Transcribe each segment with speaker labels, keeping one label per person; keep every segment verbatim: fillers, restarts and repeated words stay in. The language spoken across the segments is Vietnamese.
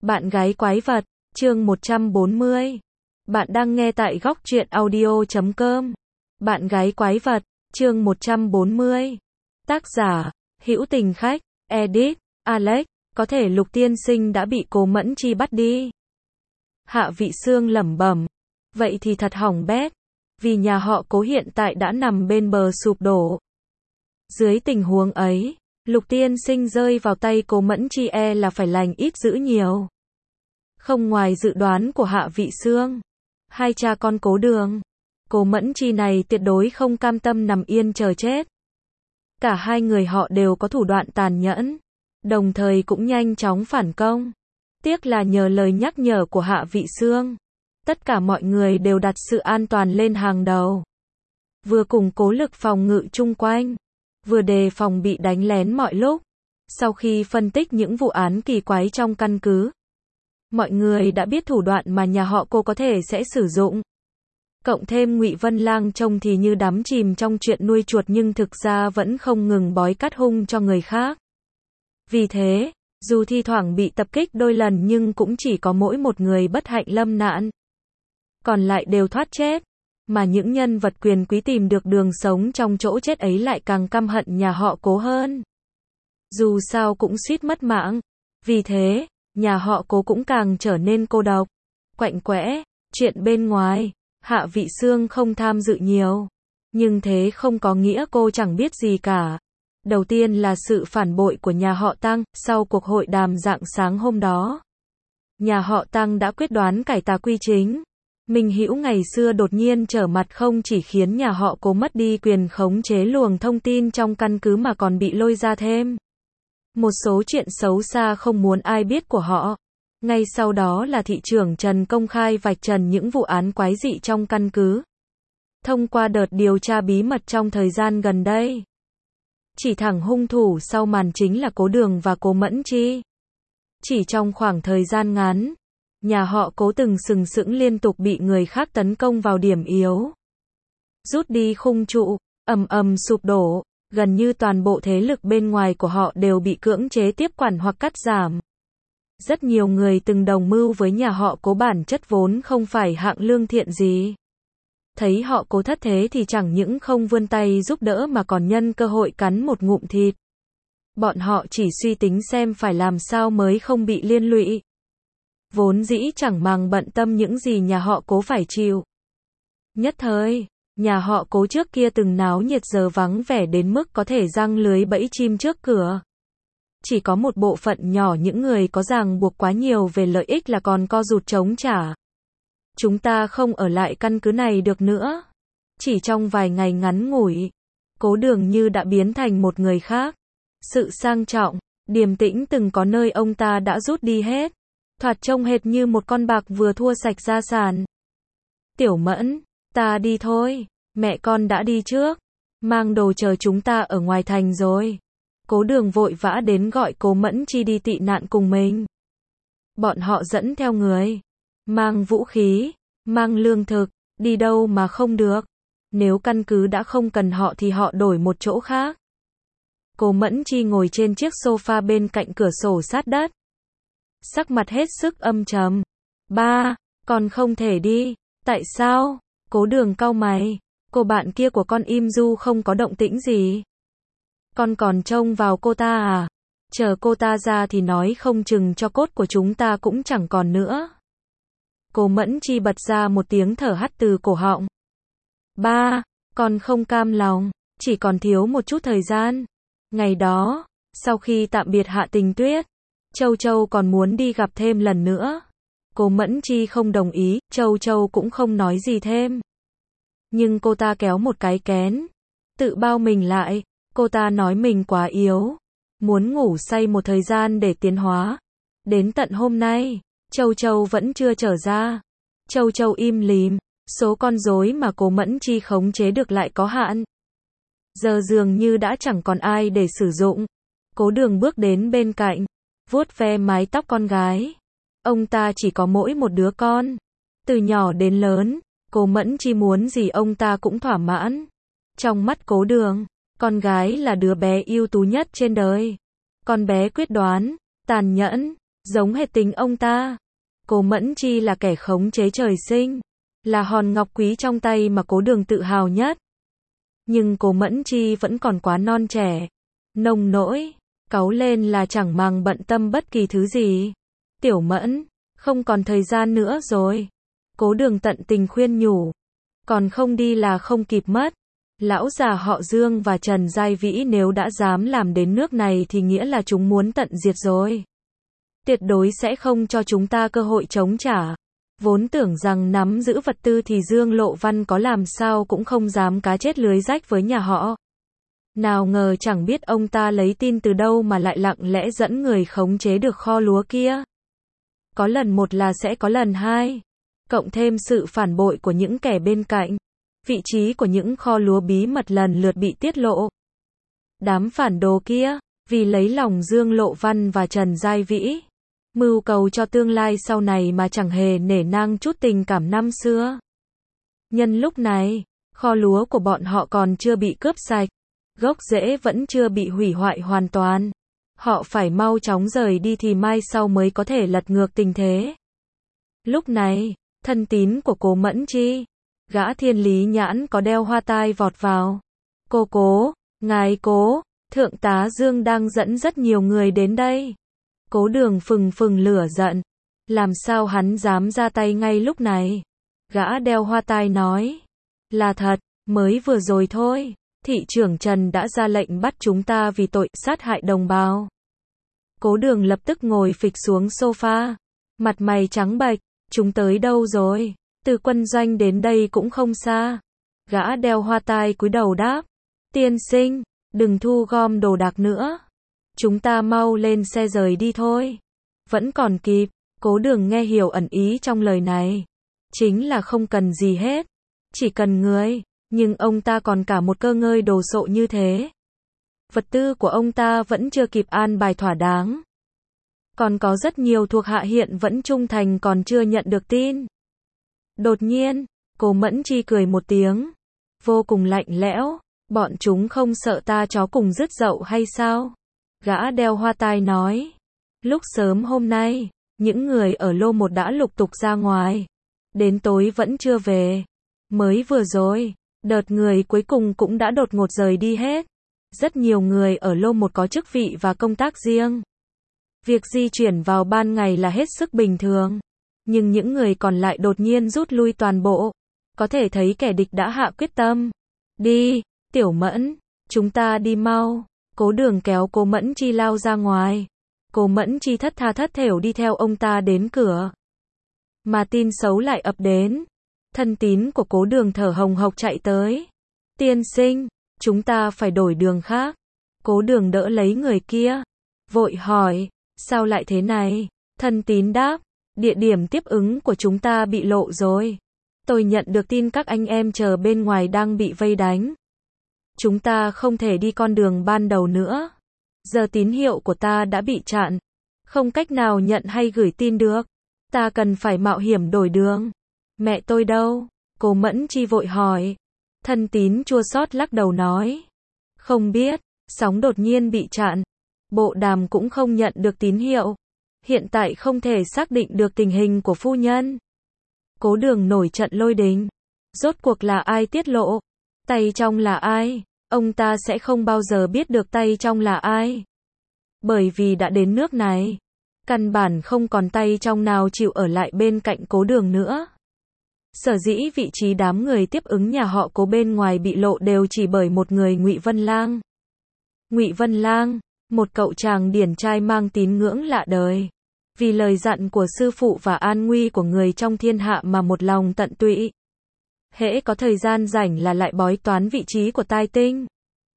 Speaker 1: Bạn gái quái vật, chương một trăm bốn mươi. Bạn đang nghe tại góc truyện audio chấm com. Bạn gái quái vật, chương một trăm bốn mươi. Tác giả, Hữu Tình Khách, edit, Alex, có thể Lục tiên sinh đã bị Cố Mẫn Chi bắt đi. Hạ Vị Sương lẩm bẩm, vậy thì thật hỏng bét, vì nhà họ Cố hiện tại đã nằm bên bờ sụp đổ. Dưới tình huống ấy, Lục tiên sinh rơi vào tay Cố Mẫn Chi e là phải lành ít dữ nhiều. Không ngoài dự đoán của Hạ Vị Sương, hai cha con Cố Đường, Cố Mẫn Chi này tuyệt đối không cam tâm nằm yên chờ chết. Cả hai người họ đều có thủ đoạn tàn nhẫn, đồng thời cũng nhanh chóng phản công. Tiếc là nhờ lời nhắc nhở của Hạ Vị Sương, tất cả mọi người đều đặt sự an toàn lên hàng đầu. Vừa củng cố lực phòng ngự chung quanh, vừa đề phòng bị đánh lén mọi lúc. Sau khi phân tích những vụ án kỳ quái trong căn cứ, mọi người đã biết thủ đoạn mà nhà họ Cô có thể sẽ sử dụng. Cộng thêm Ngụy Vân Lang trông thì như đắm chìm trong chuyện nuôi chuột nhưng thực ra vẫn không ngừng bói cắt hung cho người khác. Vì thế, dù thi thoảng bị tập kích đôi lần nhưng cũng chỉ có mỗi một người bất hạnh lâm nạn, còn lại đều thoát chết. Mà những nhân vật quyền quý tìm được đường sống trong chỗ chết ấy lại càng căm hận nhà họ Cố hơn. Dù sao cũng suýt mất mạng. Vì thế, nhà họ Cố cũng càng trở nên cô độc, quạnh quẽ. Chuyện bên ngoài, Hạ Vị Sương không tham dự nhiều. Nhưng thế không có nghĩa cô chẳng biết gì cả. Đầu tiên là sự phản bội của nhà họ Tăng. Sau cuộc hội đàm rạng sáng hôm đó, nhà họ Tăng đã quyết đoán cải tà quy chính. Minh Hữu ngày xưa đột nhiên trở mặt không chỉ khiến nhà họ Cố mất đi quyền khống chế luồng thông tin trong căn cứ mà còn bị lôi ra thêm một số chuyện xấu xa không muốn ai biết của họ. Ngay sau đó là thị trưởng Trần công khai vạch trần những vụ án quái dị trong căn cứ. Thông qua đợt điều tra bí mật trong thời gian gần đây, chỉ thẳng hung thủ sau màn chính là Cố Đường và Cố Mẫn Chi. Chỉ trong khoảng thời gian ngắn, nhà họ Cố từng sừng sững liên tục bị người khác tấn công vào điểm yếu, rút đi khung trụ, ầm ầm sụp đổ. Gần như toàn bộ thế lực bên ngoài của họ đều bị cưỡng chế tiếp quản hoặc cắt giảm. Rất nhiều người từng đồng mưu với nhà họ Cố bản chất vốn không phải hạng lương thiện gì. Thấy họ Cố thất thế thì chẳng những không vươn tay giúp đỡ mà còn nhân cơ hội cắn một ngụm thịt. Bọn họ chỉ suy tính xem phải làm sao mới không bị liên lụy. Vốn dĩ chẳng màng bận tâm những gì nhà họ Cố phải chịu. Nhất thời, nhà họ Cố trước kia từng náo nhiệt giờ vắng vẻ đến mức có thể giăng lưới bẫy chim trước cửa. Chỉ có một bộ phận nhỏ những người có ràng buộc quá nhiều về lợi ích là còn co rụt chống trả. Chúng ta không ở lại căn cứ này được nữa. Chỉ trong vài ngày ngắn ngủi, Cố Đường như đã biến thành một người khác. Sự sang trọng, điềm tĩnh từng có nơi ông ta đã rút đi hết. Thoạt trông hệt như một con bạc vừa thua sạch gia sản. Tiểu Mẫn, ta đi thôi, mẹ con đã đi trước, mang đồ chờ chúng ta ở ngoài thành rồi. Cố Đường vội vã đến gọi Cố Mẫn Chi đi tị nạn cùng mình. Bọn họ dẫn theo người, mang vũ khí, mang lương thực, đi đâu mà không được. Nếu căn cứ đã không cần họ thì họ đổi một chỗ khác. Cố Mẫn Chi ngồi trên chiếc sofa bên cạnh cửa sổ sát đất, sắc mặt hết sức âm trầm. Ba, con không thể đi. Tại sao? Cố Đường cau mày. Cô bạn kia của con im du không có động tĩnh gì. Con còn trông vào cô ta à? Chờ cô ta ra thì nói không chừng cho cốt của chúng ta cũng chẳng còn nữa. Cố Mẫn Chi bật ra một tiếng thở hắt từ cổ họng. Ba, con không cam lòng, chỉ còn thiếu một chút thời gian. Ngày đó, sau khi tạm biệt Hạ Tình Tuyết, Châu Châu còn muốn đi gặp thêm lần nữa. Cố Mẫn Chi không đồng ý, Châu Châu cũng không nói gì thêm. Nhưng cô ta kéo một cái kén, tự bao mình lại. Cô ta nói mình quá yếu, muốn ngủ say một thời gian để tiến hóa. Đến tận hôm nay, Châu Châu vẫn chưa trở ra. Châu Châu im lìm, số con rối mà Cố Mẫn Chi khống chế được lại có hạn. Giờ dường như đã chẳng còn ai để sử dụng. Cố Đường bước đến bên cạnh, vuốt ve mái tóc con gái. Ông ta chỉ có mỗi một đứa con. Từ nhỏ đến lớn, Cố Mẫn Chi muốn gì ông ta cũng thỏa mãn. Trong mắt Cố Đường, con gái là đứa bé ưu tú nhất trên đời. Con bé quyết đoán, tàn nhẫn, giống hệt tính ông ta. Cố Mẫn Chi là kẻ khống chế trời sinh, là hòn ngọc quý trong tay mà Cố Đường tự hào nhất. Nhưng Cố Mẫn Chi vẫn còn quá non trẻ, nông nỗi, cáu lên là chẳng màng bận tâm bất kỳ thứ gì. Tiểu Mẫn, không còn thời gian nữa rồi. Cố Đường tận tình khuyên nhủ. Còn không đi là không kịp mất. Lão già họ Dương và Trần Giai Vĩ nếu đã dám làm đến nước này thì nghĩa là chúng muốn tận diệt rồi. Tuyệt đối sẽ không cho chúng ta cơ hội chống trả. Vốn tưởng rằng nắm giữ vật tư thì Dương Lộ Văn có làm sao cũng không dám cá chết lưới rách với nhà họ. Nào ngờ chẳng biết ông ta lấy tin từ đâu mà lại lặng lẽ dẫn người khống chế được kho lúa kia. Có lần một là sẽ có lần hai. Cộng thêm sự phản bội của những kẻ bên cạnh. Vị trí của những kho lúa bí mật lần lượt bị tiết lộ. Đám phản đồ kia, vì lấy lòng Dương Lộ Văn và Trần Giai Vĩ, mưu cầu cho tương lai sau này mà chẳng hề nể nang chút tình cảm năm xưa. Nhân lúc này, kho lúa của bọn họ còn chưa bị cướp sạch, gốc rễ vẫn chưa bị hủy hoại hoàn toàn. Họ phải mau chóng rời đi thì mai sau mới có thể lật ngược tình thế. Lúc này, thân tín của Cố Mẫn Chi, gã Thiên Lý Nhãn có đeo hoa tai vọt vào. Cô Cố, ngài Cố, Thượng tá Dương đang dẫn rất nhiều người đến đây. Cố Đường phừng phừng lửa giận. Làm sao hắn dám ra tay ngay lúc này? Gã đeo hoa tai nói. Là thật, mới vừa rồi thôi. Thị trưởng Trần đã ra lệnh bắt chúng ta vì tội sát hại đồng bào. Cố Đường lập tức ngồi phịch xuống sofa. Mặt mày trắng bệch. Chúng tới đâu rồi? Từ quân doanh đến đây cũng không xa. Gã đeo hoa tai cúi đầu đáp. Tiên sinh, đừng thu gom đồ đạc nữa. Chúng ta mau lên xe rời đi thôi. Vẫn còn kịp. Cố Đường nghe hiểu ẩn ý trong lời này. Chính là không cần gì hết. Chỉ cần người. Nhưng ông ta còn cả một cơ ngơi đồ sộ như thế. Vật tư của ông ta vẫn chưa kịp an bài thỏa đáng. Còn có rất nhiều thuộc hạ hiện vẫn trung thành còn chưa nhận được tin. Đột nhiên, Cố Mẫn Chi cười một tiếng. Vô cùng lạnh lẽo. Bọn chúng không sợ ta chó cùng rứt dậu hay sao? Gã đeo hoa tai nói. Lúc sớm hôm nay, những người ở lô một đã lục tục ra ngoài. Đến tối vẫn chưa về. Mới vừa rồi, đợt người cuối cùng cũng đã đột ngột rời đi hết. Rất nhiều người ở lô một có chức vị và công tác riêng. Việc di chuyển vào ban ngày là hết sức bình thường. Nhưng những người còn lại đột nhiên rút lui toàn bộ. Có thể thấy kẻ địch đã hạ quyết tâm. Đi, Tiểu Mẫn, chúng ta đi mau. Cố Đường kéo Cố Mẫn Chi lao ra ngoài. Cố Mẫn Chi thất tha thất thểu đi theo ông ta đến cửa. Mà tin xấu lại ập đến. Thân tín của Cố Đường thở hồng hộc chạy tới. Tiên sinh, chúng ta phải đổi đường khác. Cố Đường đỡ lấy người kia. Vội hỏi, sao lại thế này? Thân tín đáp, địa điểm tiếp ứng của chúng ta bị lộ rồi. Tôi nhận được tin các anh em chờ bên ngoài đang bị vây đánh. Chúng ta không thể đi con đường ban đầu nữa. Giờ tín hiệu của ta đã bị chặn. Không cách nào nhận hay gửi tin được. Ta cần phải mạo hiểm đổi đường. Mẹ tôi đâu? Cố Mẫn Chi vội hỏi. Thân tín chua xót lắc đầu nói. Không biết, sóng đột nhiên bị chặn. Bộ đàm cũng không nhận được tín hiệu. Hiện tại không thể xác định được tình hình của phu nhân. Cố Đường nổi trận lôi đình. Rốt cuộc là ai tiết lộ? Tay trong là ai? Ông ta sẽ không bao giờ biết được tay trong là ai. Bởi vì đã đến nước này. Căn bản không còn tay trong nào chịu ở lại bên cạnh Cố Đường nữa. Sở dĩ vị trí đám người tiếp ứng nhà họ Cố bên ngoài bị lộ đều chỉ bởi một người, Ngụy Vân Lang. Ngụy Vân Lang, một cậu chàng điển trai mang tín ngưỡng lạ đời. Vì lời dặn của sư phụ và an nguy của người trong thiên hạ mà một lòng tận tụy. Hễ có thời gian rảnh là lại bói toán vị trí của tai tinh.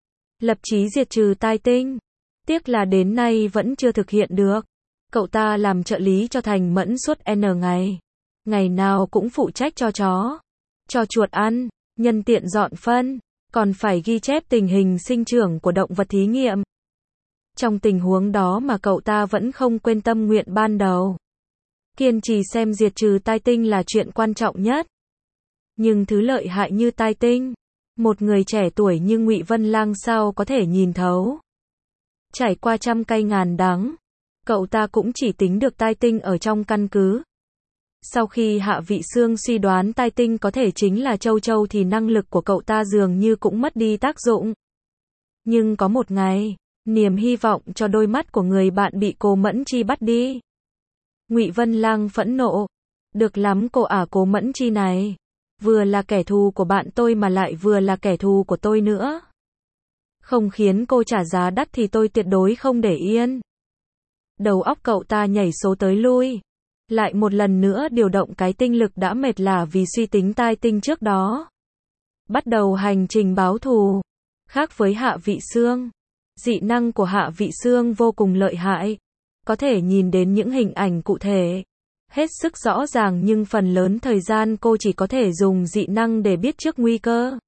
Speaker 1: Lập chí diệt trừ tai tinh. Tiếc là đến nay vẫn chưa thực hiện được. Cậu ta làm trợ lý cho Thành Mẫn suốt N ngày. Ngày nào cũng phụ trách cho chó, cho chuột ăn, nhân tiện dọn phân, còn phải ghi chép tình hình sinh trưởng của động vật thí nghiệm. Trong tình huống đó mà cậu ta vẫn không quên tâm nguyện ban đầu. Kiên trì xem diệt trừ tai tinh là chuyện quan trọng nhất. Nhưng thứ lợi hại như tai tinh, một người trẻ tuổi như Ngụy Vân Lang sao có thể nhìn thấu. Trải qua trăm cay ngàn đắng, Cậu ta cũng chỉ tính được tai tinh ở trong căn cứ. Sau khi Hạ Vị Xương suy đoán tai tinh có thể chính là Châu Châu thì năng lực của cậu ta dường như cũng mất đi tác dụng. Nhưng có một ngày, niềm hy vọng cho đôi mắt của người bạn bị Cố Mẫn Chi bắt đi. Ngụy Vân Lang phẫn nộ. Được lắm cô ả Cố Mẫn Chi này. Vừa là kẻ thù của bạn tôi mà lại vừa là kẻ thù của tôi nữa. Không khiến cô trả giá đắt thì tôi tuyệt đối không để yên. Đầu óc cậu ta nhảy số tới lui. Lại một lần nữa điều động cái tinh lực đã mệt lả vì suy tính tai tinh trước đó. Bắt đầu hành trình báo thù. Khác với Hạ Vị Xương, dị năng của Hạ Vị Xương vô cùng lợi hại. Có thể nhìn đến những hình ảnh cụ thể. Hết sức rõ ràng nhưng phần lớn thời gian cô chỉ có thể dùng dị năng để biết trước nguy cơ.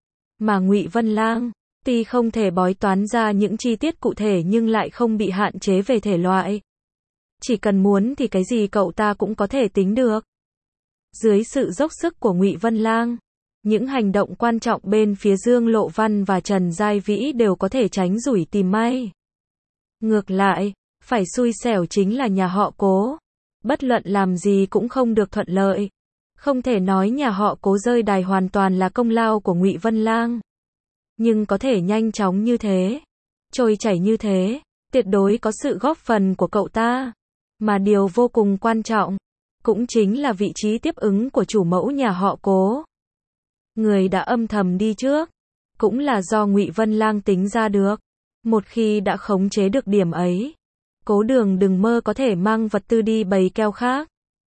Speaker 1: Mà Ngụy Vân Lang, tuy không thể bói toán ra những chi tiết cụ thể nhưng lại không bị hạn chế về thể loại. Chỉ cần muốn thì cái gì cậu ta cũng có thể tính được. Dưới sự dốc sức của Ngụy Vân Lang, những hành động quan trọng bên phía Dương Lộ Văn và Trần Giai Vĩ đều có thể tránh rủi tìm may. Ngược lại, phải xui xẻo chính là nhà họ Cố. Bất luận làm gì cũng không được thuận lợi. Không thể nói nhà họ Cố rơi đài hoàn toàn là công lao của Ngụy Vân Lang. Nhưng có thể nhanh chóng như thế, trôi chảy như thế, tuyệt đối có sự góp phần của cậu ta. Mà điều vô cùng quan trọng, cũng chính là vị trí tiếp ứng của chủ mẫu nhà họ Cố. Người đã âm thầm đi trước, cũng là do Ngụy Vân Lang tính ra được. Một khi đã khống chế được điểm ấy, Cố Đường đừng mơ có thể mang vật tư đi bày keo khác.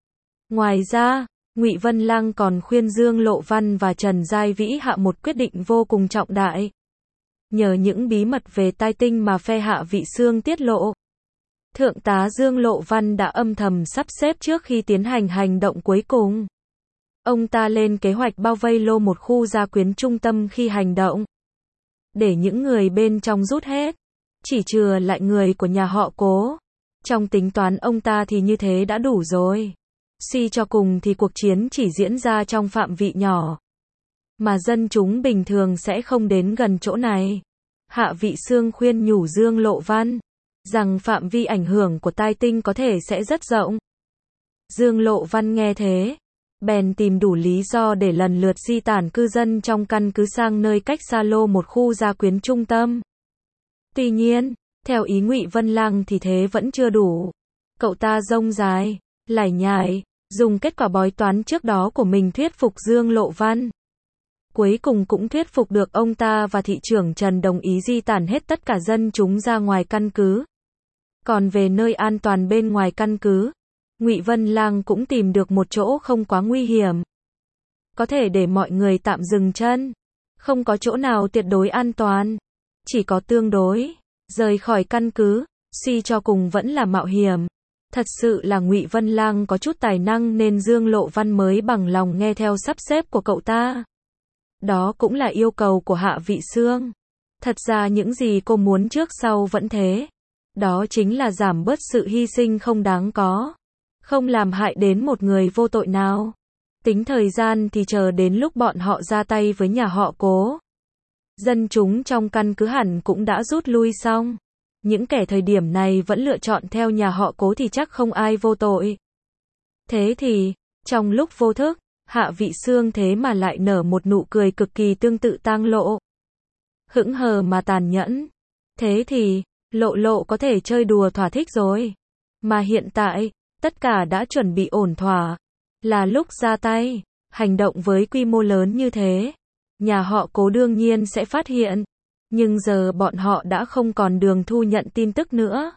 Speaker 1: Ngoài ra, Ngụy Vân Lang còn khuyên Dương Lộ Văn và Trần Giai Vĩ hạ một quyết định vô cùng trọng đại. Nhờ những bí mật về tai tinh mà phe Hạ Vị Xương tiết lộ, Thượng tá Dương Lộ Văn đã âm thầm sắp xếp trước khi tiến hành hành động cuối cùng. Ông ta lên kế hoạch bao vây lô một khu gia quyến trung tâm khi hành động. Để những người bên trong rút hết, chỉ chừa lại người của nhà họ Cố. Trong tính toán ông ta thì như thế đã đủ rồi. Suy cho cùng thì cuộc chiến chỉ diễn ra trong phạm vị nhỏ. Mà dân chúng bình thường sẽ không đến gần chỗ này. Hạ Vị Xương khuyên nhủ Dương Lộ Văn rằng phạm vi ảnh hưởng của tai tinh có thể sẽ rất rộng. Dương Lộ Văn nghe thế, bèn tìm đủ lý do để lần lượt di tản cư dân trong căn cứ sang nơi cách xa lô một khu gia quyến trung tâm. Tuy nhiên, theo ý Ngụy Vân Lang thì thế vẫn chưa đủ. Cậu ta rông dài, lải nhải, dùng kết quả bói toán trước đó của mình thuyết phục Dương Lộ Văn. Cuối cùng cũng thuyết phục được ông ta và thị trưởng Trần đồng ý di tản hết tất cả dân chúng ra ngoài căn cứ. Còn về nơi an toàn bên ngoài căn cứ, Ngụy Vân Lang cũng tìm được một chỗ không quá nguy hiểm. Có thể để mọi người tạm dừng chân. Không có chỗ nào tuyệt đối an toàn. Chỉ có tương đối. Rời khỏi căn cứ, suy cho cùng vẫn là mạo hiểm. Thật sự là Ngụy Vân Lang có chút tài năng nên Dương Lộ Văn mới bằng lòng nghe theo sắp xếp của cậu ta. Đó cũng là yêu cầu của Hạ Vị Xương. Thật ra những gì cô muốn trước sau vẫn thế. Đó chính là giảm bớt sự hy sinh không đáng có. Không làm hại đến một người vô tội nào. Tính thời gian thì chờ đến lúc bọn họ ra tay với nhà họ Cố. Dân chúng trong căn cứ hẳn cũng đã rút lui xong. Những kẻ thời điểm này vẫn lựa chọn theo nhà họ Cố thì chắc không ai vô tội. Thế thì, trong lúc vô thức, Hạ Vị Xương thế mà lại nở một nụ cười cực kỳ tương tự Tang Lộ. Hững hờ mà tàn nhẫn. Thế thì, Lộ Lộ có thể chơi đùa thỏa thích rồi. Mà hiện tại, tất cả đã chuẩn bị ổn thỏa. Là lúc ra tay, hành động với quy mô lớn như thế. Nhà họ Cố đương nhiên sẽ phát hiện. Nhưng giờ bọn họ đã không còn đường thu nhận tin tức nữa.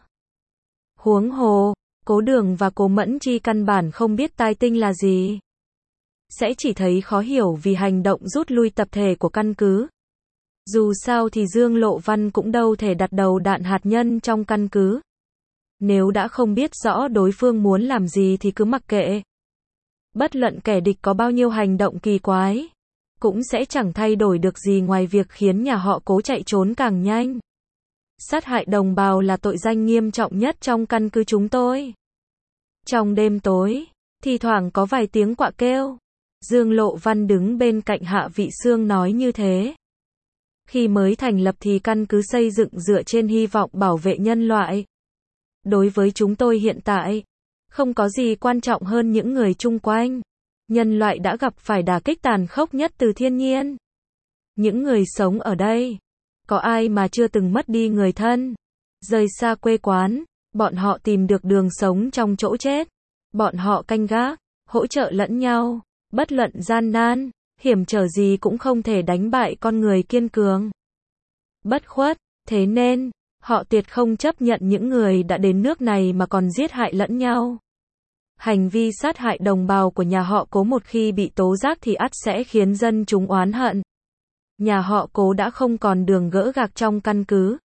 Speaker 1: Huống hồ, Cố Đường và Cố Mẫn Chi căn bản không biết tai tinh là gì. Sẽ chỉ thấy khó hiểu vì hành động rút lui tập thể của căn cứ. Dù sao thì Dương Lộ Văn cũng đâu thể đặt đầu đạn hạt nhân trong căn cứ. Nếu đã không biết rõ đối phương muốn làm gì thì cứ mặc kệ. Bất luận kẻ địch có bao nhiêu hành động kỳ quái, cũng sẽ chẳng thay đổi được gì ngoài việc khiến nhà họ Cố chạy trốn càng nhanh. Sát hại đồng bào là tội danh nghiêm trọng nhất trong căn cứ chúng tôi. Trong đêm tối, thi thoảng có vài tiếng quạ kêu. Dương Lộ Văn đứng bên cạnh Hạ Vị Xương nói như thế. Khi mới thành lập thì căn cứ xây dựng dựa trên hy vọng bảo vệ nhân loại. Đối với chúng tôi hiện tại, không có gì quan trọng hơn những người chung quanh. Nhân loại đã gặp phải đả kích tàn khốc nhất từ thiên nhiên. Những người sống ở đây, có ai mà chưa từng mất đi người thân, rời xa quê quán, bọn họ tìm được đường sống trong chỗ chết. Bọn họ canh gác, hỗ trợ lẫn nhau, bất luận gian nan, hiểm trở gì cũng không thể đánh bại con người kiên cường, bất khuất, thế nên, họ tuyệt không chấp nhận những người đã đến nước này mà còn giết hại lẫn nhau. Hành vi sát hại đồng bào của nhà họ Cố một khi bị tố giác thì ắt sẽ khiến dân chúng oán hận. Nhà họ Cố đã không còn đường gỡ gạc trong căn cứ.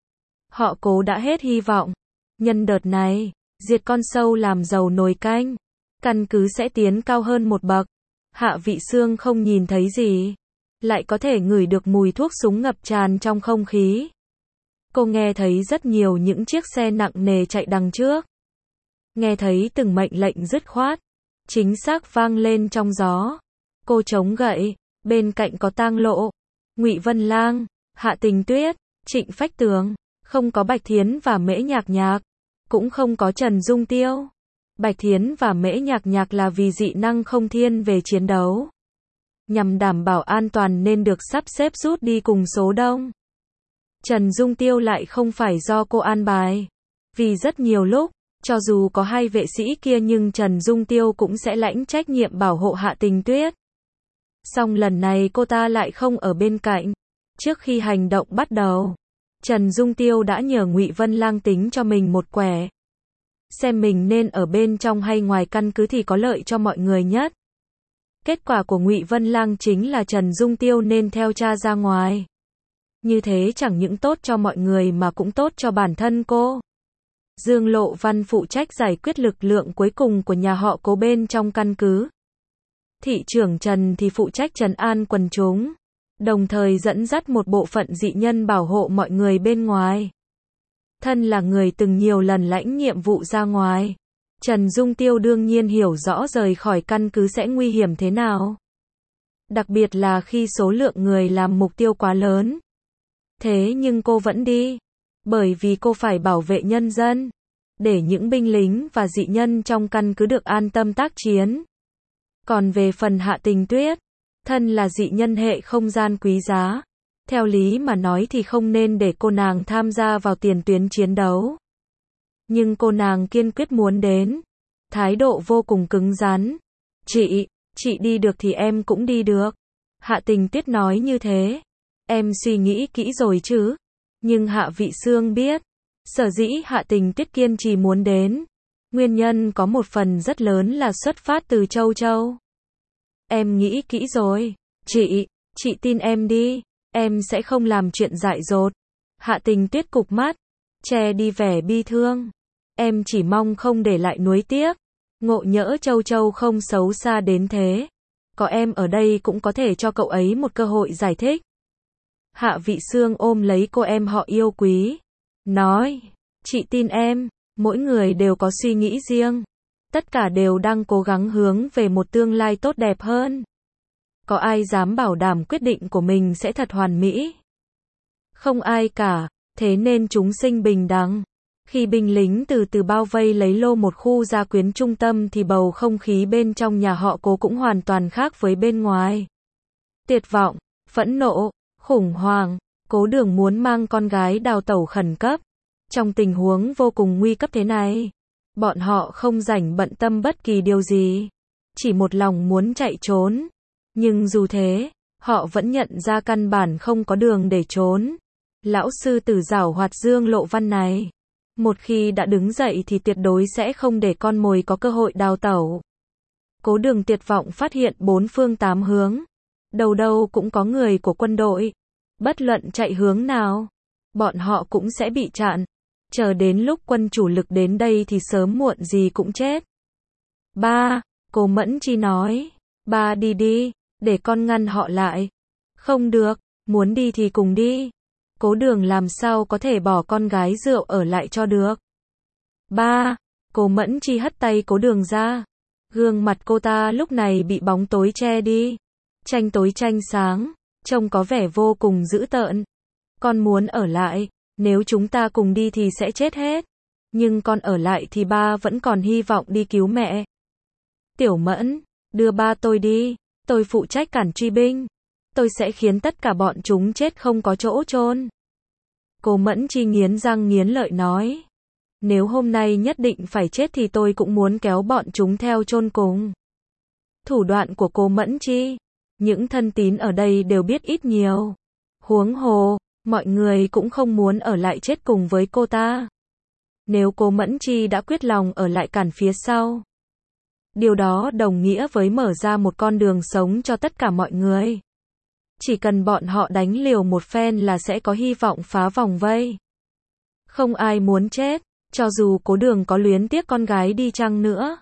Speaker 1: Họ Cố đã hết hy vọng. Nhân đợt này, diệt con sâu làm dầu nồi canh, căn cứ sẽ tiến cao hơn một bậc. Hạ Vị Xương không nhìn thấy gì, lại có thể ngửi được mùi thuốc súng ngập tràn trong không khí. Cô nghe thấy rất nhiều những chiếc xe nặng nề chạy đằng trước. Nghe thấy từng mệnh lệnh dứt khoát, chính xác vang lên trong gió. Cô chống gậy, bên cạnh có Tang Lộ, Ngụy Vân Lang, Hạ Tình Tuyết, Trịnh Phách Tường, không có Bạch Thiến và Mễ Nhạc Nhạc, cũng không có Trần Dung Tiêu. Bạch Thiến và Mễ Nhạc Nhạc là vì dị năng không thiên về chiến đấu. Nhằm đảm bảo an toàn nên được sắp xếp rút đi cùng số đông. Trần Dung Tiêu lại không phải do cô an bài. Vì rất nhiều lúc, cho dù có hai vệ sĩ kia nhưng Trần Dung Tiêu cũng sẽ lãnh trách nhiệm bảo hộ Hạ Tình Tuyết. Song lần này cô ta lại không ở bên cạnh. Trước khi hành động bắt đầu, Trần Dung Tiêu đã nhờ Ngụy Vân Lang tính cho mình một quẻ. Xem mình nên ở bên trong hay ngoài căn cứ thì có lợi cho mọi người nhất. Kết quả của Ngụy Vân Lang chính là Trần Dung Tiêu nên theo cha ra ngoài. Như thế chẳng những tốt cho mọi người mà cũng tốt cho bản thân cô. Dương Lộ Văn phụ trách giải quyết lực lượng cuối cùng của nhà họ Cố bên trong căn cứ. Thị trưởng Trần thì phụ trách trấn an quần chúng, đồng thời dẫn dắt một bộ phận dị nhân bảo hộ mọi người bên ngoài. Thân là người từng nhiều lần lãnh nhiệm vụ ra ngoài, Trần Dung Tiêu đương nhiên hiểu rõ rời khỏi căn cứ sẽ nguy hiểm thế nào. Đặc biệt là khi số lượng người làm mục tiêu quá lớn. Thế nhưng cô vẫn đi, bởi vì cô phải bảo vệ nhân dân, để những binh lính và dị nhân trong căn cứ được an tâm tác chiến. Còn về phần Hạ Tình Tuyết, thân là dị nhân hệ không gian quý giá, theo lý mà nói thì không nên để cô nàng tham gia vào tiền tuyến chiến đấu. Nhưng cô nàng kiên quyết muốn đến, thái độ vô cùng cứng rắn. Chị, chị đi được thì em cũng đi được. Hạ Tình Tuyết nói như thế. Em suy nghĩ kỹ rồi chứ. Nhưng Hạ Vị Xương biết, sở dĩ Hạ Tình Tuyết kiên trì muốn đến, nguyên nhân có một phần rất lớn là xuất phát từ Châu Châu. Em nghĩ kỹ rồi. Chị, chị tin em đi. Em sẽ không làm chuyện dại dột. Hạ Tình Tuyết cụp mắt, che đi vẻ bi thương. Em chỉ mong không để lại nuối tiếc. Ngộ nhỡ Châu Châu không xấu xa đến thế. Có em ở đây cũng có thể cho cậu ấy một cơ hội giải thích. Hạ Vị Xương ôm lấy cô em họ yêu quý. Nói, chị tin em, mỗi người đều có suy nghĩ riêng. Tất cả đều đang cố gắng hướng về một tương lai tốt đẹp hơn. Có ai dám bảo đảm quyết định của mình sẽ thật hoàn mỹ? Không ai cả, thế nên chúng sinh bình đẳng. Khi binh lính từ từ bao vây lấy lô một khu gia quyến trung tâm thì bầu không khí bên trong nhà họ Cố cũng hoàn toàn khác với bên ngoài. Tuyệt vọng, phẫn nộ, khủng hoảng, Cố Đường muốn mang con gái đào tẩu khẩn cấp. Trong tình huống vô cùng nguy cấp thế này, bọn họ không rảnh bận tâm bất kỳ điều gì, chỉ một lòng muốn chạy trốn. Nhưng dù thế, họ vẫn nhận ra căn bản không có đường để trốn. Lão sư tử giảo hoạt Dương Lộ Văn này, một khi đã đứng dậy thì tuyệt đối sẽ không để con mồi có cơ hội đào tẩu. Cố Đường tuyệt vọng phát hiện bốn phương tám hướng, đâu đâu cũng có người của quân đội. Bất luận chạy hướng nào, bọn họ cũng sẽ bị chặn. Chờ đến lúc quân chủ lực đến đây thì sớm muộn gì cũng chết. Ba, Cố Mẫn Chi nói, ba đi đi, để con ngăn họ lại. Không được, muốn đi thì cùng đi. Cố Đường làm sao có thể bỏ con gái rượu ở lại cho được. Ba, Cố Mẫn Chi hất tay Cố Đường ra. Gương mặt cô ta lúc này bị bóng tối che đi. Tranh tối tranh sáng, trông có vẻ vô cùng dữ tợn. Con muốn ở lại, nếu chúng ta cùng đi thì sẽ chết hết. Nhưng con ở lại thì ba vẫn còn hy vọng đi cứu mẹ. Tiểu Mẫn, đưa ba tôi đi, tôi phụ trách cản truy binh. Tôi sẽ khiến tất cả bọn chúng chết không có chỗ chôn. Cố Mẫn Chi nghiến răng nghiến lợi nói. Nếu hôm nay nhất định phải chết thì tôi cũng muốn kéo bọn chúng theo chôn cùng. Thủ đoạn của Cố Mẫn Chi, những thân tín ở đây đều biết ít nhiều. Huống hồ, mọi người cũng không muốn ở lại chết cùng với cô ta. Nếu Cố Mẫn Chi đã quyết lòng ở lại cản phía sau, điều đó đồng nghĩa với mở ra một con đường sống cho tất cả mọi người. Chỉ cần bọn họ đánh liều một phen là sẽ có hy vọng phá vòng vây. Không ai muốn chết, cho dù Cố Đường có luyến tiếc con gái đi chăng nữa.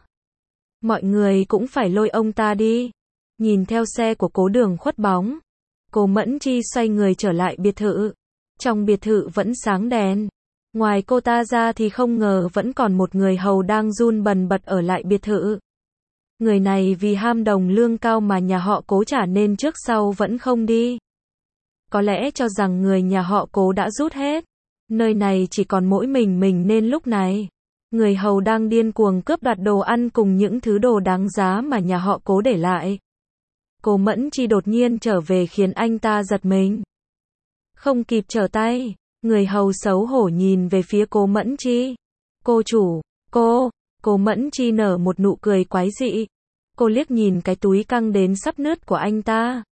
Speaker 1: Mọi người cũng phải lôi ông ta đi. Nhìn theo xe của Cố Đường khuất bóng, Cố Mẫn Chi xoay người trở lại biệt thự. Trong biệt thự vẫn sáng đèn. Ngoài cô ta ra thì không ngờ vẫn còn một người hầu đang run bần bật ở lại biệt thự. Người này vì ham đồng lương cao mà nhà họ Cố trả nên trước sau vẫn không đi. Có lẽ cho rằng người nhà họ Cố đã rút hết. Nơi này chỉ còn mỗi mình mình nên lúc này, người hầu đang điên cuồng cướp đoạt đồ ăn cùng những thứ đồ đáng giá mà nhà họ Cố để lại. Cố Mẫn Chi đột nhiên trở về khiến anh ta giật mình. Không kịp trở tay, người hầu xấu hổ nhìn về phía Cố Mẫn Chi. Cô chủ, cô, Cố Mẫn Chi nở một nụ cười quái dị. Cô liếc nhìn cái túi căng đến sắp nứt của anh ta.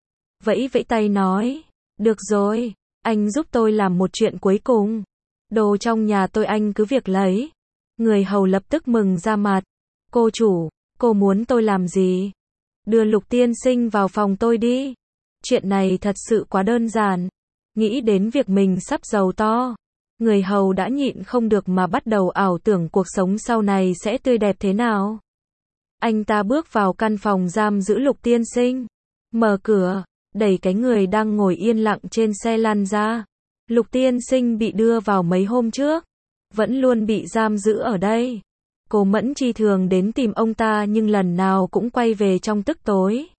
Speaker 1: Vẫy vẫy tay nói, được rồi, anh giúp tôi làm một chuyện cuối cùng. Đồ trong nhà tôi anh cứ việc lấy. Người hầu lập tức mừng ra mặt. Cô chủ, cô muốn tôi làm gì? Đưa Lục tiên sinh vào phòng tôi đi. Chuyện này thật sự quá đơn giản. Nghĩ đến việc mình sắp giàu to, người hầu đã nhịn không được mà bắt đầu ảo tưởng cuộc sống sau này sẽ tươi đẹp thế nào. Anh ta bước vào căn phòng giam giữ Lục tiên sinh. Mở cửa, đẩy cái người đang ngồi yên lặng trên xe lăn ra. Lục tiên sinh bị đưa vào mấy hôm trước, vẫn luôn bị giam giữ ở đây. Cố Mẫn Chi thường đến tìm ông ta nhưng lần nào cũng quay về trong tức tối.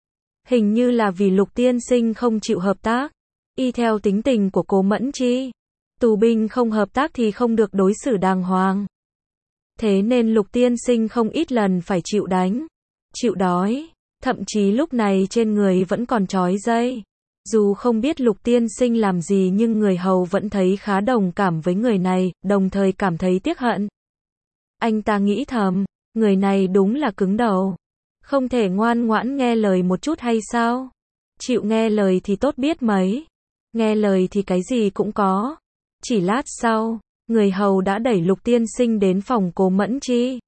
Speaker 1: Hình như là vì Lục tiên sinh không chịu hợp tác. Y theo tính tình của Cố Mẫn Chi, tù binh không hợp tác thì không được đối xử đàng hoàng. Thế nên Lục tiên sinh không ít lần phải chịu đánh, chịu đói, thậm chí lúc này trên người vẫn còn trói dây. Dù không biết Lục tiên sinh làm gì nhưng người hầu vẫn thấy khá đồng cảm với người này, đồng thời cảm thấy tiếc hận. Anh ta nghĩ thầm, người này đúng là cứng đầu. Không thể ngoan ngoãn nghe lời một chút hay sao? Chịu nghe lời thì tốt biết mấy. Nghe lời thì cái gì cũng có. Chỉ lát sau, người hầu đã đẩy Lục tiên sinh đến phòng Cố Mẫn Chi.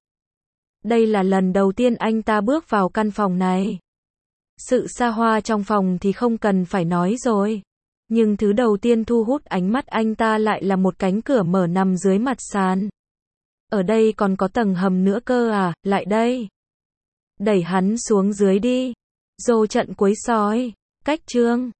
Speaker 1: Đây là lần đầu tiên anh ta bước vào căn phòng này. Sự xa hoa trong phòng thì không cần phải nói rồi. Nhưng thứ đầu tiên thu hút ánh mắt anh ta lại là một cánh cửa mở nằm dưới mặt sàn. Ở đây còn có tầng hầm nữa cơ à, lại đây. Đẩy hắn xuống dưới đi. Dô trận cuối sói. Cách chương